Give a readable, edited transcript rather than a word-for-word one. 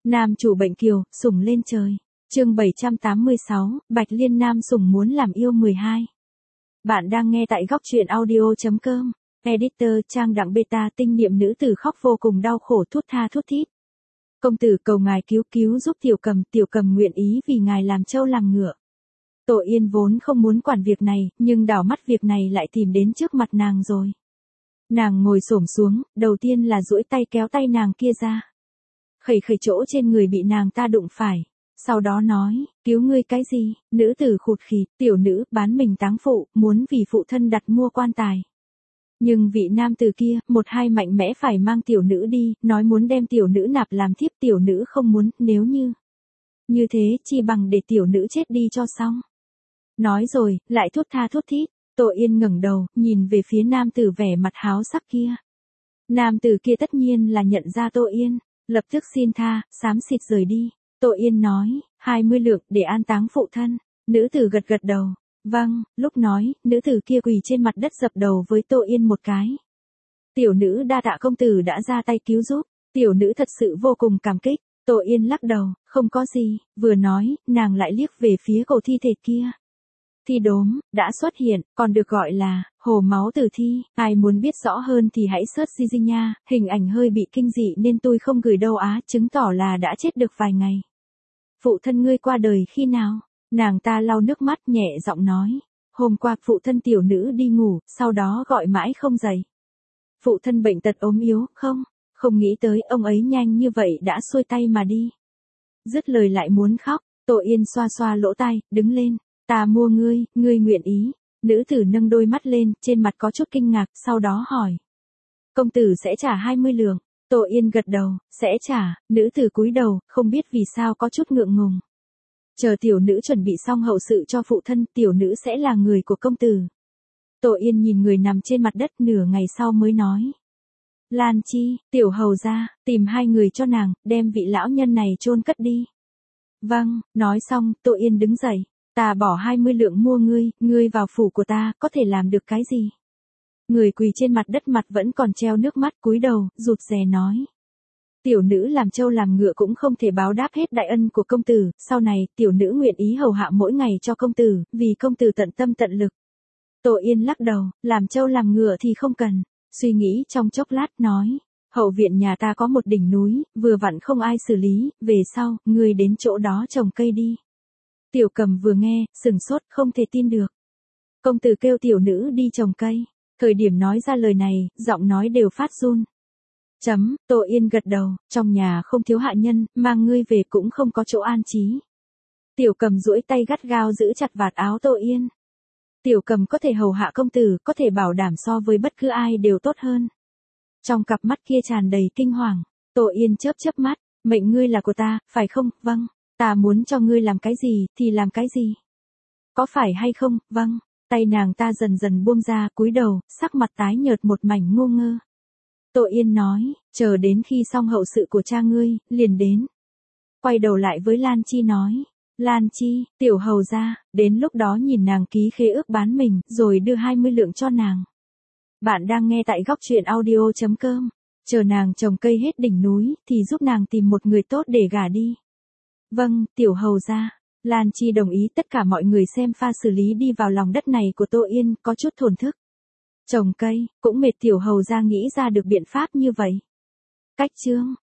Nam chủ bệnh kiều, sủng lên trời. Chương 786, Bạch Liên nam sủng muốn làm yêu 12. Bạn đang nghe tại góc truyện audio.com. Editor Trang Đặng Beta. Tinh niệm nữ tử khóc vô cùng đau khổ thút tha thút thít. Công tử cầu ngài cứu giúp tiểu cầm nguyện ý vì ngài làm trâu làm ngựa. Tổ Yên vốn không muốn quản việc này, nhưng đảo mắt việc này lại tìm đến trước mặt nàng rồi. Nàng ngồi xổm xuống, đầu tiên là duỗi tay kéo tay nàng kia ra. Khẩy chỗ trên người bị nàng ta đụng phải. Sau đó nói, cứu ngươi cái gì? Nữ tử khụt khịt, tiểu nữ bán mình táng phụ, muốn vì phụ thân đặt mua quan tài. Nhưng vị nam tử kia, một hai mạnh mẽ phải mang tiểu nữ đi, nói muốn đem tiểu nữ nạp làm thiếp, tiểu nữ không muốn, nếu như thế chi bằng để tiểu nữ chết đi cho xong. Nói rồi, lại thút tha thút thít. Tổ Yên ngẩng đầu, nhìn về phía nam tử vẻ mặt háo sắc kia. Nam tử kia tất nhiên là nhận ra Tổ Yên, lập tức xin tha, xám xịt rời đi. Tổ Yên nói, 20 lượng để an táng phụ thân. Nữ tử gật đầu. Vâng, lúc nói, nữ tử kia quỳ trên mặt đất dập đầu với Tổ Yên một cái. Tiểu nữ đa tạ công tử đã ra tay cứu giúp, tiểu nữ thật sự vô cùng cảm kích. Tổ Yên lắc đầu, không có gì, vừa nói, nàng lại liếc về phía cổ thi thể kia. Thi đốm, đã xuất hiện, còn được gọi là, hồ máu tử thi, ai muốn biết rõ hơn thì hãy search Gigi nha, hình ảnh hơi bị kinh dị nên tôi không gửi đâu á, chứng tỏ là đã chết được vài ngày. Phụ thân ngươi qua đời khi nào? Nàng ta lau nước mắt nhẹ giọng nói, hôm qua phụ thân tiểu nữ đi ngủ, sau đó gọi mãi không dậy. Phụ thân bệnh tật ốm yếu, không nghĩ tới ông ấy nhanh như vậy đã xuôi tay mà đi. Dứt lời lại muốn khóc, Tổ Yên xoa xoa lỗ tai, đứng lên. Ta mua ngươi nguyện ý. Nữ tử nâng đôi mắt lên, trên mặt có chút kinh ngạc, sau đó hỏi. Công tử sẽ trả 20 lượng. Tổ Yên gật đầu, sẽ trả. Nữ tử cúi đầu, không biết vì sao có chút ngượng ngùng. Chờ tiểu nữ chuẩn bị xong hậu sự cho phụ thân, tiểu nữ sẽ là người của công tử. Tổ Yên nhìn người nằm trên mặt đất nửa ngày sau mới nói. Lan Chi, tiểu hầu ra, tìm 2 người cho nàng, đem vị lão nhân này chôn cất đi. Vâng, nói xong, Tổ Yên đứng dậy. Ta bỏ 20 lượng mua ngươi vào phủ của ta, có thể làm được cái gì? Người quỳ trên mặt đất mặt vẫn còn treo nước mắt, cúi đầu, rụt rè nói. Tiểu nữ làm trâu làm ngựa cũng không thể báo đáp hết đại ân của công tử, sau này, tiểu nữ nguyện ý hầu hạ mỗi ngày cho công tử, vì công tử tận tâm tận lực. Tổ Yên lắc đầu, làm trâu làm ngựa thì không cần, suy nghĩ trong chốc lát nói. Hậu viện nhà ta có một đỉnh núi, vừa vặn không ai xử lý, về sau, ngươi đến chỗ đó trồng cây đi. Tiểu Cầm vừa nghe, sừng sốt, không thể tin được. Công tử kêu tiểu nữ đi trồng cây. Thời điểm nói ra lời này, giọng nói đều phát run. Tổ Yên gật đầu, trong nhà không thiếu hạ nhân, mang ngươi về cũng không có chỗ an trí. Tiểu Cầm duỗi tay gắt gao giữ chặt vạt áo Tổ Yên. Tiểu Cầm có thể hầu hạ công tử, có thể bảo đảm so với bất cứ ai đều tốt hơn. Trong cặp mắt kia tràn đầy kinh hoàng, Tổ Yên chớp mắt, mệnh ngươi là của ta, phải không? Vâng. Ta muốn cho ngươi làm cái gì, thì làm cái gì. Có phải hay không? Vâng. Tay nàng ta dần dần buông ra, cúi đầu, sắc mặt tái nhợt một mảnh ngu ngơ. Tổ Yên nói, chờ đến khi xong hậu sự của cha ngươi, liền đến. Quay đầu lại với Lan Chi nói. Lan Chi, tiểu hầu ra, đến lúc đó nhìn nàng ký khế ước bán mình, rồi đưa 20 lượng cho nàng. Bạn đang nghe tại góc truyện audio.com. Chờ nàng trồng cây hết đỉnh núi, thì giúp nàng tìm một người tốt để gả đi. Vâng, tiểu hầu ra. Lan Chi đồng ý, tất cả mọi người xem pha xử lý đi vào lòng đất này của Tổ Yên, có chút thổn thức. Trồng cây, cũng mệt, tiểu hầu ra nghĩ ra được biện pháp như vậy. Cách chương.